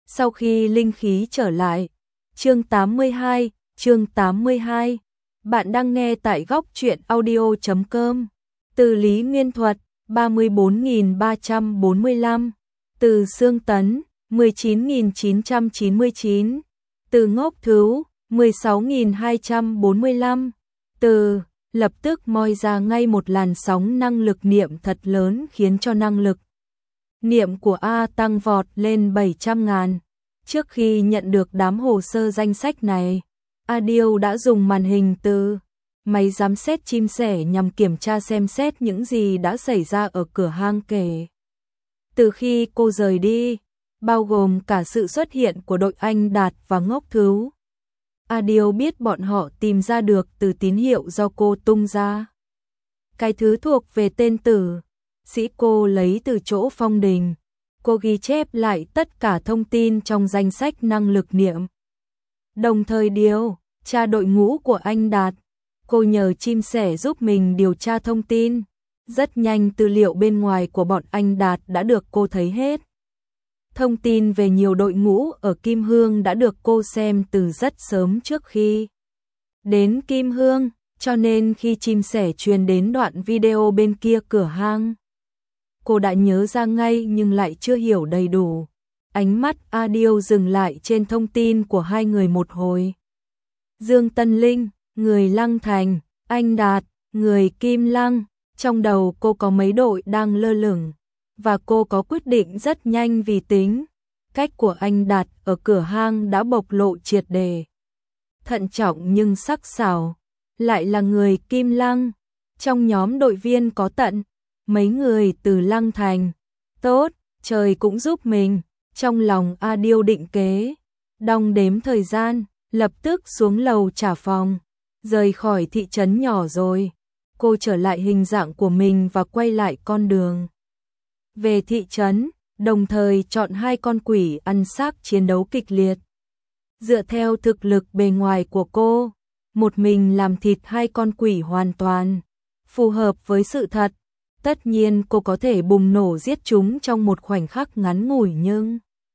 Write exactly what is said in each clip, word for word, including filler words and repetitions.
Sau khi linh khí trở lại. Chương tám mươi hai, chương tám mươi hai. Bạn đang nghe tại góc truyện audio chấm com. Từ Lý Nguyên Thuật, ba mươi bốn nghìn ba trăm bốn mươi lăm. Từ Sương Tấn, mười chín nghìn chín trăm chín mươi chín. Từ Ngốc Thứu, mười sáu nghìn hai trăm bốn mươi lăm. Từ, lập tức moi ra ngay một làn sóng năng lực niệm thật lớn khiến cho năng lực niệm của A tăng vọt lên bảy trăm ngàn. Trước khi nhận được đám hồ sơ danh sách này, Adil đã dùng màn hình từ máy giám sát chim sẻ nhằm kiểm tra xem xét những gì đã xảy ra ở cửa hang kể từ khi cô rời đi, bao gồm cả sự xuất hiện của đội Anh Đạt và Ngốc Thứu. Adil biết bọn họ tìm ra được từ tín hiệu do cô tung ra. Cái thứ thuộc về tên tử sĩ cô lấy từ chỗ Phong Đình. Cô ghi chép lại tất cả thông tin trong danh sách năng lực niệm. Đồng thời điều tra đội ngũ của anh Đạt. Cô nhờ chim sẻ giúp mình điều tra thông tin. Rất nhanh tư liệu bên ngoài của bọn anh Đạt đã được cô thấy hết. Thông tin về nhiều đội ngũ ở Kim Hương đã được cô xem từ rất sớm trước khi đến Kim Hương, cho nên khi chim sẻ truyền đến đoạn video bên kia cửa hang, cô đã nhớ ra ngay nhưng lại chưa hiểu đầy đủ. Ánh mắt Adil dừng lại trên thông tin của hai người một hồi. Dương Tân Linh, người Lăng Thành, anh Đạt, người Kim Lăng. Trong đầu cô có mấy đội đang lơ lửng, và cô có quyết định rất nhanh vì tính cách của anh Đạt ở cửa hang đã bộc lộ triệt đề. Thận trọng nhưng sắc sảo, lại là người Kim Lăng. Trong nhóm đội viên có tận mấy người từ Lăng Thành. Tốt, trời cũng giúp mình. Trong lòng Adil định kế, đong đếm thời gian, lập tức xuống lầu trả phòng, rời khỏi thị trấn nhỏ rồi. Cô trở lại hình dạng của mình và quay lại con đường về thị trấn, đồng thời chọn hai con quỷ ăn xác chiến đấu kịch liệt. Dựa theo thực lực bề ngoài của cô, một mình làm thịt hai con quỷ hoàn toàn phù hợp với sự thật. Tất nhiên cô có thể bùng nổ giết chúng trong một khoảnh khắc ngắn ngủi nhưng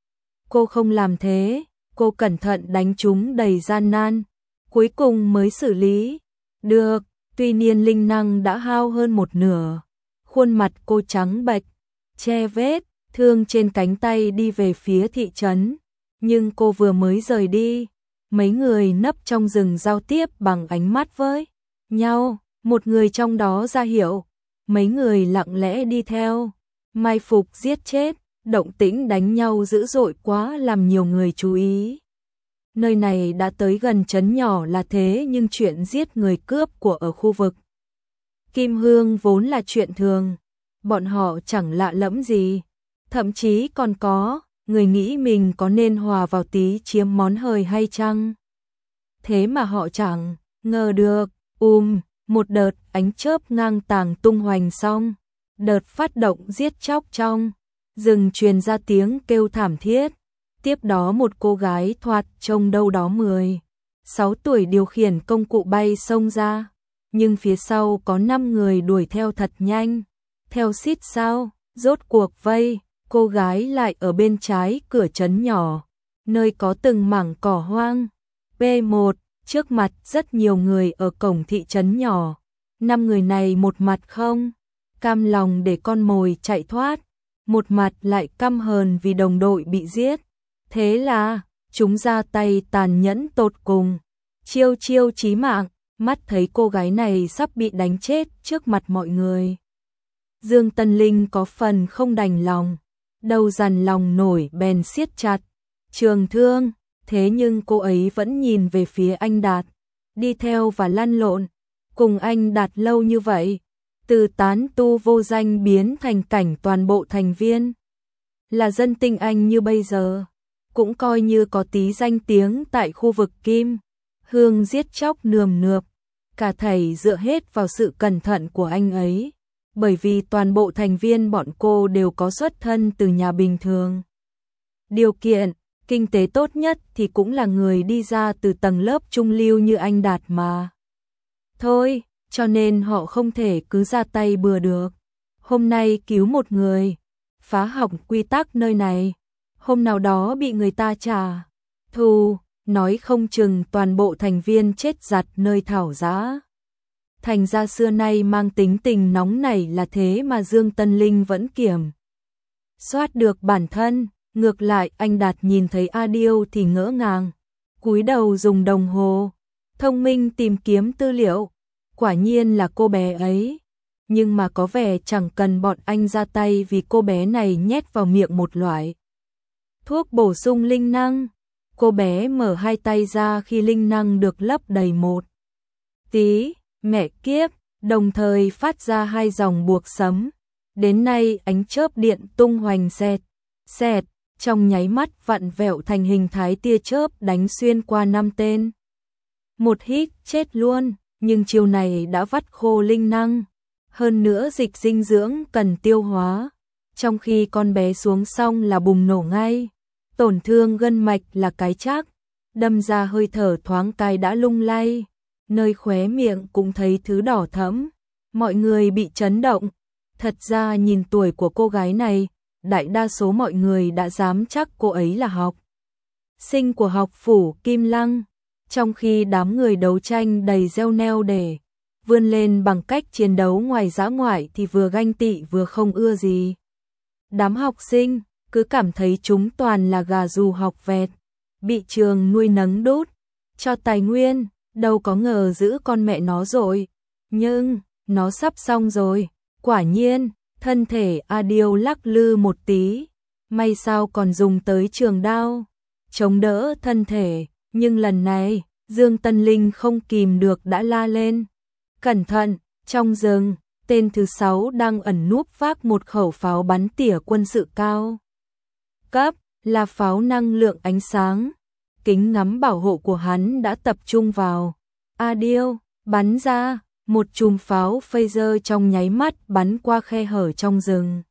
cô không làm thế. Cô cẩn thận đánh chúng đầy gian nan, cuối cùng mới xử lý được. Tuy nhiên linh năng đã hao hơn một nửa, khuôn mặt cô trắng bệch, che vết thương trên cánh tay đi về phía thị trấn. Nhưng cô vừa mới rời đi, mấy người nấp trong rừng giao tiếp bằng ánh mắt với nhau. Một người trong đó ra hiệu, mấy người lặng lẽ đi theo, mai phục giết chết. Động tĩnh đánh nhau dữ dội quá làm nhiều người chú ý. Nơi này đã tới gần trấn nhỏ là thế nhưng chuyện giết người cướp của ở khu vực Kim Hương vốn là chuyện thường. Bọn họ chẳng lạ lẫm gì. Thậm chí còn có người nghĩ mình có nên hòa vào tí chiếm món hời hay chăng. Thế mà họ chẳng ngờ được. Um, một đợt ánh chớp ngang tàng tung hoành xong, đợt phát động giết chóc trong rừng truyền ra tiếng kêu thảm thiết. Tiếp đó một cô gái thoạt trông đâu đó mười sáu tuổi điều khiển công cụ bay xông ra, nhưng phía sau có năm người đuổi theo thật nhanh, theo xít sao. Rốt cuộc vây cô gái lại ở bên trái cửa trấn nhỏ, nơi có từng mảng cỏ hoang. P một, trước mặt rất nhiều người ở cổng thị trấn nhỏ. Năm người này một mặt không cam lòng để con mồi chạy thoát, một mặt lại căm hờn vì đồng đội bị giết. Thế là chúng ra tay tàn nhẫn tột cùng, chiêu chiêu chí mạng. Mắt thấy cô gái này sắp bị đánh chết trước mặt mọi người, Dương Tân Linh có phần không đành lòng, đầu dằn lòng nổi bèn siết chặt trường thương. Thế nhưng cô ấy vẫn nhìn về phía anh Đạt, đi theo và lăn lộn cùng anh Đạt lâu như vậy, từ tán tu vô danh biến thành cảnh toàn bộ thành viên là dân tinh anh như bây giờ, cũng coi như có tí danh tiếng tại khu vực Kim Hương giết chóc nườm nượp. Cả thảy dựa hết vào sự cẩn thận của anh ấy, bởi vì toàn bộ thành viên bọn cô đều có xuất thân từ nhà bình thường. Điều kiện kinh tế tốt nhất thì cũng là người đi ra từ tầng lớp trung lưu như anh Đạt mà thôi, cho nên họ không thể cứ ra tay bừa được. Hôm nay cứu một người, phá hỏng quy tắc nơi này, hôm nào đó bị người ta trả thù, nói không chừng toàn bộ thành viên chết giặt nơi thảo giá. Thành ra xưa nay mang tính tình nóng nảy là thế mà Dương Tân Linh vẫn kiểm soát được bản thân. Ngược lại anh Đạt nhìn thấy A Điêu thì ngỡ ngàng, cúi đầu dùng đồng hồ thông minh tìm kiếm tư liệu, quả nhiên là cô bé ấy. Nhưng mà có vẻ chẳng cần bọn anh ra tay vì cô bé này nhét vào miệng một loại thuốc bổ sung linh năng. Cô bé mở hai tay ra khi linh năng được lấp đầy một tí, mẹ kiếp, đồng thời phát ra hai dòng buộc sấm. Đến nay ánh chớp điện tung hoành xẹt, xẹt, trong nháy mắt vặn vẹo thành hình thái tia chớp đánh xuyên qua năm tên. Một hít chết luôn, nhưng chiều này đã vắt khô linh năng. Hơn nữa dịch dinh dưỡng cần tiêu hóa. Trong khi con bé xuống xong là bùng nổ ngay. Tổn thương gân mạch là cái chắc. Đâm ra hơi thở thoáng cái đã lung lay. Nơi khóe miệng cũng thấy thứ đỏ thẫm. Mọi người bị chấn động. Thật ra nhìn tuổi của cô gái này, đại đa số mọi người đã dám chắc cô ấy là học sinh của học phủ Kim Lăng. Trong khi đám người đấu tranh đầy gieo neo để vươn lên bằng cách chiến đấu ngoài dã ngoại thì vừa ganh tị vừa không ưa gì. Đám học sinh cứ cảm thấy chúng toàn là gà dù học vẹt, bị trường nuôi nấng đút cho tài nguyên, đâu có ngờ giữ con mẹ nó rồi. Nhưng nó sắp xong rồi. Quả nhiên, thân thể A Điêu lắc lư một tí, may sao còn dùng tới trường đao chống đỡ thân thể, nhưng lần này Dương Tân Linh không kìm được đã la lên. Cẩn thận, trong rừng, tên thứ sáu đang ẩn núp vác một khẩu pháo bắn tỉa quân sự cao cấp, là pháo năng lượng ánh sáng. Kính ngắm bảo hộ của hắn đã tập trung vào A Điêu, bắn ra, một chùm pháo phaser trong nháy mắt bắn qua khe hở trong rừng.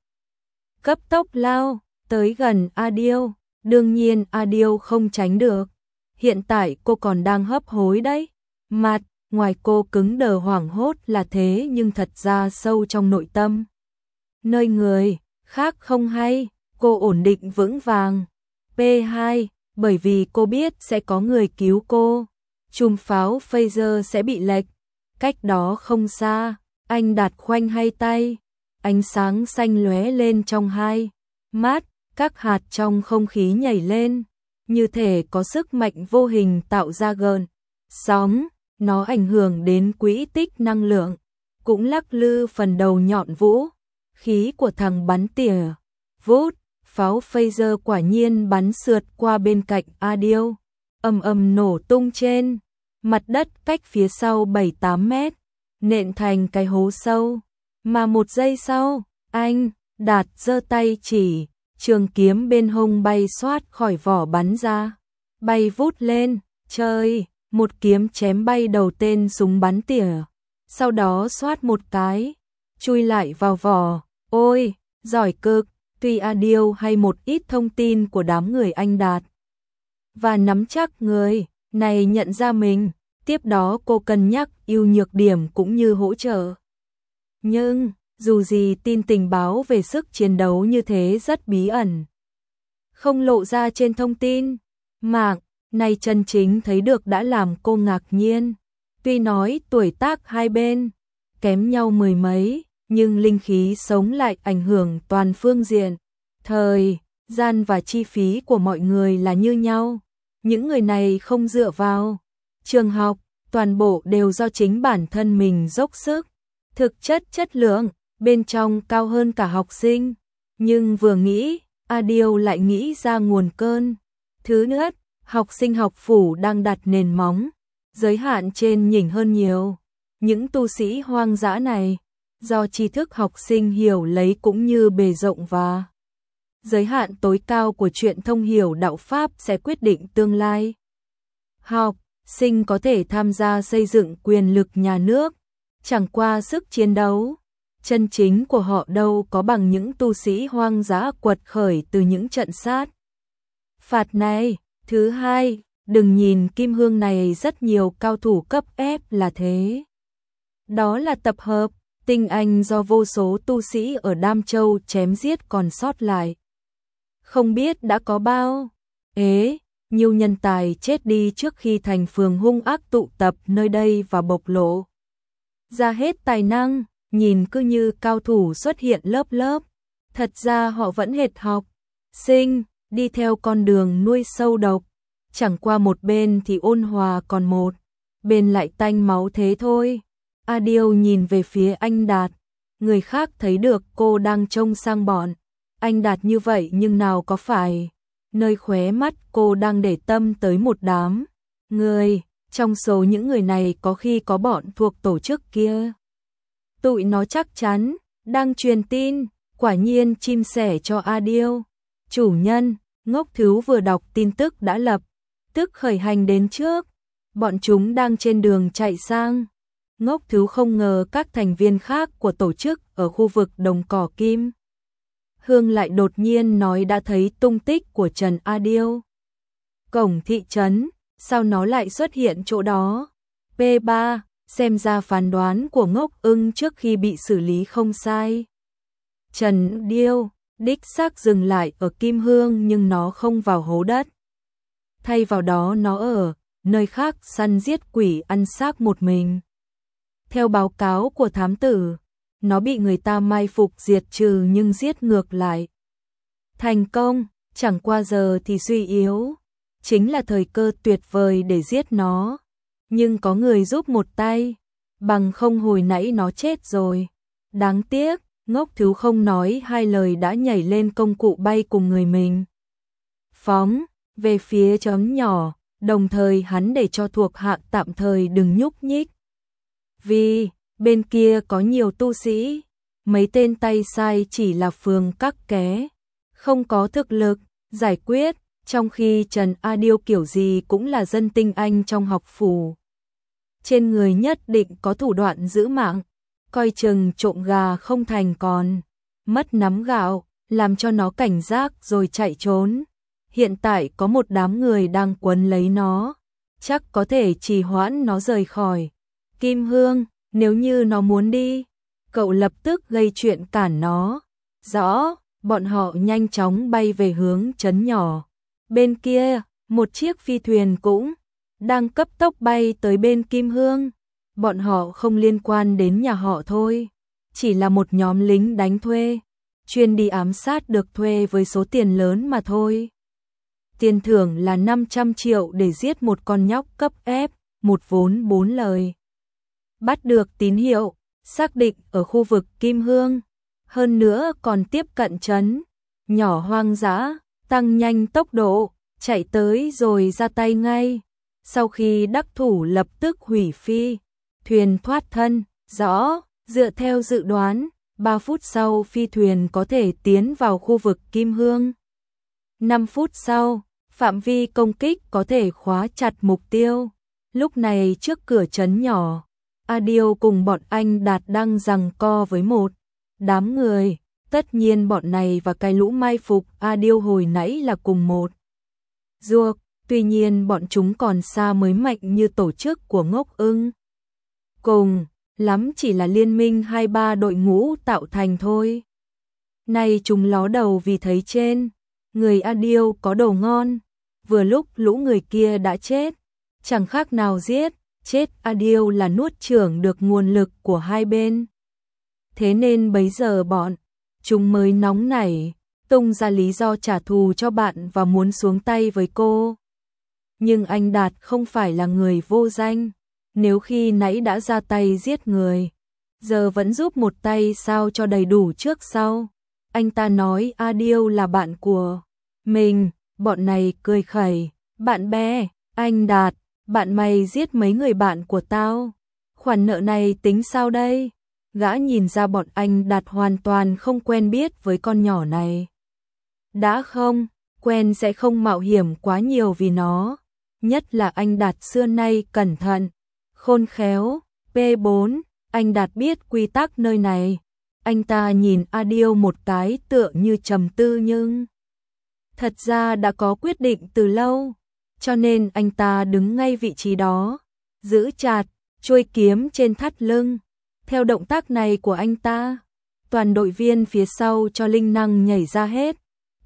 Cấp tốc lao, tới gần A Điêu, đương nhiên A Điêu không tránh được. Hiện tại cô còn đang hấp hối đấy. Mặt ngoài cô cứng đờ hoảng hốt là thế nhưng thật ra sâu trong nội tâm, nơi người khác không hay, cô ổn định vững vàng. P hai, bởi vì cô biết sẽ có người cứu cô. Chùm pháo phaser sẽ bị lệch. Cách đó không xa, anh Đạt khoanh hai tay, ánh sáng xanh lóe lên trong hai mắt, các hạt trong không khí nhảy lên, như thể có sức mạnh vô hình tạo ra gợn sóng. Nó ảnh hưởng đến quỹ tích năng lượng, cũng lắc lư phần đầu nhọn vũ khí của thằng bắn tỉa. Vút, pháo phaser quả nhiên bắn sượt qua bên cạnh A Điêu, ầm ầm nổ tung trên mặt đất cách phía sau bảy tám mét, nện thành cái hố sâu. Mà một giây sau, anh Đạt giơ tay chỉ, trường kiếm bên hông bay xoát khỏi vỏ bắn ra, bay vút lên trời. Một kiếm chém bay đầu tên súng bắn tỉa, sau đó xoát một cái, chui lại vào vỏ. Ôi, giỏi cực. Tuy A Điêu hay một ít thông tin của đám người anh Đạt và nắm chắc người này nhận ra mình, tiếp đó cô cân nhắc ưu nhược điểm cũng như hỗ trợ. Nhưng, dù gì tin tình báo về sức chiến đấu như thế rất bí ẩn, không lộ ra trên thông tin mạng. Này chân chính thấy được đã làm cô ngạc nhiên. Tuy nói tuổi tác hai bên kém nhau mười mấy, nhưng linh khí sống lại ảnh hưởng toàn phương diện. Thời gian và chi phí của mọi người là như nhau. Những người này không dựa vào trường học, toàn bộ đều do chính bản thân mình dốc sức. Thực chất chất lượng bên trong cao hơn cả học sinh. Nhưng vừa nghĩ, A Điêu lại nghĩ ra nguồn cơn. Thứ nữa, học sinh học phủ đang đặt nền móng, giới hạn trên nhỉnh hơn nhiều. Những tu sĩ hoang dã này, do tri thức học sinh hiểu lấy cũng như bề rộng và giới hạn tối cao của chuyện thông hiểu đạo Pháp sẽ quyết định tương lai. Học sinh có thể tham gia xây dựng quyền lực nhà nước, chẳng qua sức chiến đấu chân chính của họ đâu có bằng những tu sĩ hoang dã quật khởi từ những trận sát phạt này. Thứ hai, đừng nhìn Kim Hương này rất nhiều cao thủ cấp F là thế. Đó là tập hợp tinh anh do vô số tu sĩ ở Đam Châu chém giết còn sót lại. không biết đã có bao ế, nhiều nhân tài chết đi trước khi thành phường hung ác tụ tập nơi đây và bộc lộ ra hết tài năng, nhìn cứ như cao thủ xuất hiện lớp lớp. Thật ra họ vẫn hệt học sinh, đi theo con đường nuôi sâu độc, chẳng qua một bên thì ôn hòa còn một bên lại tanh máu thế thôi. A Điêu nhìn về phía anh Đạt, người khác thấy được cô đang trông sang bọn anh Đạt như vậy nhưng nào có phải nơi khóe mắt cô đang để tâm tới một đám người, trong số những người này có khi có bọn thuộc tổ chức kia. Tụi nó chắc chắn đang truyền tin, quả nhiên chim sẻ cho A Điêu. Chủ nhân, Ngốc Thứu vừa đọc tin tức đã lập tức khởi hành đến trước, bọn chúng đang trên đường chạy sang. Ngốc Thứu không ngờ các thành viên khác của tổ chức ở khu vực đồng cỏ Kim Hương lại đột nhiên nói đã thấy tung tích của Trần A Điêu. Cổng thị trấn, sao nó lại xuất hiện chỗ đó? P ba, xem ra phán đoán của Ngốc Ưng trước khi bị xử lý không sai. Trần Điêu, đích xác dừng lại ở Kim Hương nhưng nó không vào hố đất. Thay vào đó nó ở nơi khác săn giết quỷ ăn xác một mình. Theo báo cáo của thám tử, nó bị người ta mai phục diệt trừ nhưng giết ngược lại thành công, chẳng qua giờ thì suy yếu. Chính là thời cơ tuyệt vời để giết nó. Nhưng có người giúp một tay, bằng không hồi nãy nó chết rồi. Đáng tiếc, Ngốc Thứu không nói hai lời đã nhảy lên công cụ bay cùng người mình. Phóng về phía chấm nhỏ, đồng thời hắn để cho thuộc hạ tạm thời đừng nhúc nhích. Vì bên kia có nhiều tu sĩ, mấy tên tay sai chỉ là phường các ké, không có thực lực giải quyết, trong khi Trần A Điêu kiểu gì cũng là dân tinh anh trong học phủ. Trên người nhất định có thủ đoạn giữ mạng, coi chừng trộm gà không thành còn mất nắm gạo, làm cho nó cảnh giác rồi chạy trốn. Hiện tại có một đám người đang quấn lấy nó, chắc có thể trì hoãn nó rời khỏi Kim Hương. Nếu như nó muốn đi, cậu lập tức gây chuyện cản nó. Rõ, bọn họ nhanh chóng bay về hướng trấn nhỏ. Bên kia, một chiếc phi thuyền cũng đang cấp tốc bay tới bên Kim Hương. Bọn họ không liên quan đến nhà họ thôi, chỉ là một nhóm lính đánh thuê, chuyên đi ám sát được thuê với số tiền lớn mà thôi. Tiền thưởng là năm trăm triệu để giết một con nhóc cấp ép, một vốn bốn lời. Bắt được tín hiệu, xác định ở khu vực Kim Hương, hơn nữa còn tiếp cận trấn nhỏ hoang dã, tăng nhanh tốc độ, chạy tới rồi ra tay ngay. Sau khi đắc thủ lập tức hủy phi thuyền thoát thân. Rõ, dựa theo dự đoán, ba phút sau phi thuyền có thể tiến vào khu vực Kim Hương. năm phút sau, phạm vi công kích có thể khóa chặt mục tiêu. Lúc này trước cửa trấn nhỏ, A Điêu cùng bọn anh Đạt đang giằng co với một đám người. Tất nhiên bọn này và cái lũ mai phục A Điêu hồi nãy là cùng một ruột, tuy nhiên bọn chúng còn xa mới mạnh như tổ chức của Ngốc Ưng. Cùng lắm chỉ là liên minh hai ba đội ngũ tạo thành thôi. Nay chúng ló đầu vì thấy trên người A Điêu có đồ ngon, vừa lúc lũ người kia đã chết, chẳng khác nào giết chết A Điêu là nuốt chửng được nguồn lực của hai bên. Thế nên bấy giờ bọn chúng mới nóng nảy, tung ra lý do trả thù cho bạn và muốn xuống tay với cô. Nhưng anh Đạt không phải là người vô danh, nếu khi nãy đã ra tay giết người, giờ vẫn giúp một tay sao cho đầy đủ trước sau. Anh ta nói A Điêu là bạn của mình, bọn này cười khẩy, bạn bè, anh Đạt, bạn mày giết mấy người bạn của tao, khoản nợ này tính sao đây? Gã nhìn ra bọn anh Đạt hoàn toàn không quen biết với con nhỏ này. Đã không quen sẽ không mạo hiểm quá nhiều vì nó, nhất là anh Đạt xưa nay cẩn thận, khôn khéo. P bốn, anh Đạt biết quy tắc nơi này. Anh ta nhìn A Điêu một cái tựa như trầm tư nhưng thật ra đã có quyết định từ lâu, cho nên anh ta đứng ngay vị trí đó, giữ chặt chuôi kiếm trên thắt lưng. Theo động tác này của anh ta, toàn đội viên phía sau cho linh năng nhảy ra hết.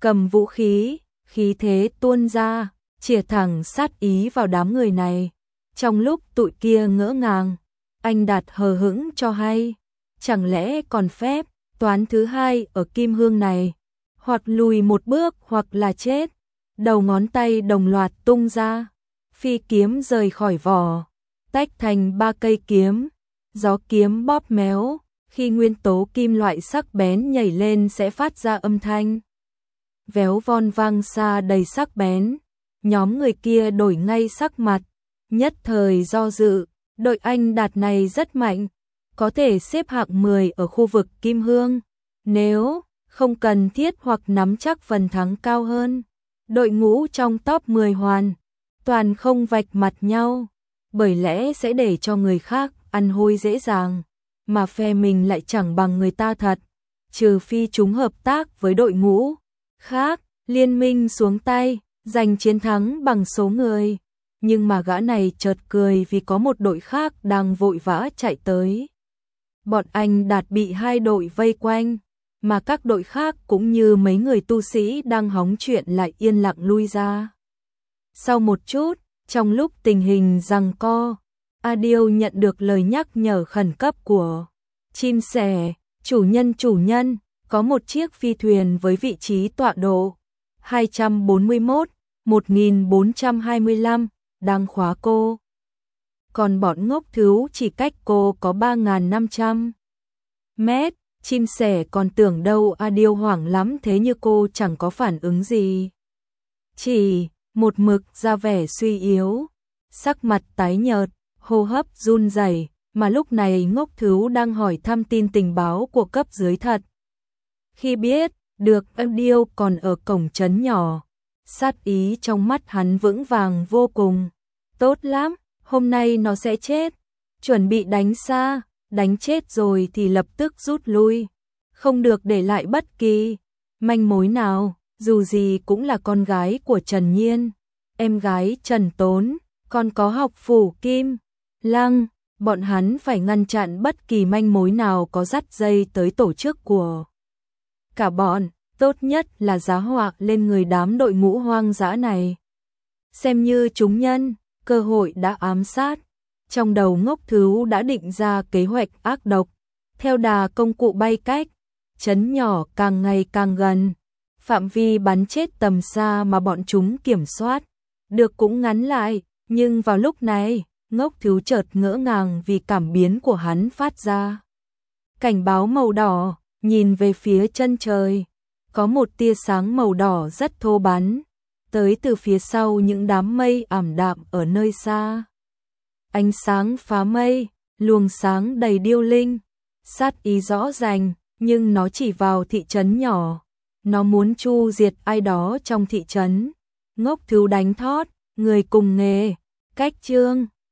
cầm vũ khí, khí thế tuôn ra, chĩa thẳng sát ý vào đám người này. Trong lúc tụi kia ngỡ ngàng, anh Đạt hờ hững cho hay, chẳng lẽ còn phép toán thứ hai ở kim hương này, hoặc lùi một bước hoặc là chết. Đầu ngón tay đồng loạt tung ra, phi kiếm rời khỏi vỏ, tách thành ba cây kiếm, gió kiếm bóp méo, khi nguyên tố kim loại sắc bén nhảy lên sẽ phát ra âm thanh véo von vang xa đầy sắc bén. Nhóm người kia đổi ngay sắc mặt, nhất thời do dự. Đội anh Đạt này rất mạnh, có thể xếp hạng mười ở khu vực kim hương. Nếu không cần thiết hoặc nắm chắc phần thắng cao hơn, đội ngũ trong top mười hoàn toàn không vạch mặt nhau, bởi lẽ sẽ để cho người khác ăn hôi dễ dàng, mà phe mình lại chẳng bằng người ta thật, trừ phi chúng hợp tác với đội ngũ khác, liên minh xuống tay, giành chiến thắng bằng số người. Nhưng mà gã này chợt cười vì có một đội khác đang vội vã chạy tới. Bọn anh Đạt bị hai đội vây quanh, mà các đội khác cũng như mấy người tu sĩ đang hóng chuyện lại yên lặng lui ra. Sau một chút, trong lúc tình hình giằng co, Adil nhận được lời nhắc nhở khẩn cấp của chim sẻ. Chủ nhân chủ nhân, có một chiếc phi thuyền với vị trí tọa độ hai trăm bốn mươi mốt, một nghìn bốn trăm hai mươi lăm đang khóa cô. Còn bọn ngốc thứu chỉ cách cô có ba nghìn năm trăm mét. Chim sẻ còn tưởng đâu Adil hoảng lắm, thế như cô chẳng có phản ứng gì, chỉ một mực ra vẻ suy yếu, sắc mặt tái nhợt, hô hấp run rẩy. Mà lúc này ngốc thứu đang hỏi thăm tin tình báo của cấp dưới thật. Khi biết được Adil còn ở cổng trấn nhỏ, sát ý trong mắt hắn vững vàng vô cùng. Tốt lắm, hôm nay nó sẽ chết. Chuẩn bị đánh xa, đánh chết rồi thì lập tức rút lui. Không được để lại bất kỳ manh mối nào, dù gì cũng là con gái của Trần Nhiên, em gái Trần Tốn, còn có học phủ Kim Lăng. Bọn hắn phải ngăn chặn bất kỳ manh mối nào có dắt dây tới tổ chức của cả bọn, tốt nhất là giá họa lên người đám đội ngũ hoang dã này. Xem như chúng nhân, cơ hội đã ám sát. Trong đầu ngốc thứu đã định ra kế hoạch ác độc, theo đà công cụ bay cách, trấn nhỏ càng ngày càng gần, phạm vi bắn chết tầm xa mà bọn chúng kiểm soát được cũng ngắn lại. Nhưng vào lúc này, ngốc thứu chợt ngỡ ngàng vì cảm biến của hắn phát ra cảnh báo màu đỏ. Nhìn về phía chân trời, có một tia sáng màu đỏ rất thô bắn tới từ phía sau những đám mây ảm đạm ở nơi xa. Ánh sáng phá mây, luồng sáng đầy điêu linh, sát ý rõ ràng, nhưng nó chỉ vào thị trấn nhỏ. Nó muốn chu diệt ai đó trong thị trấn. Ngốc thứu đánh thót, người cùng nghề, cách chương.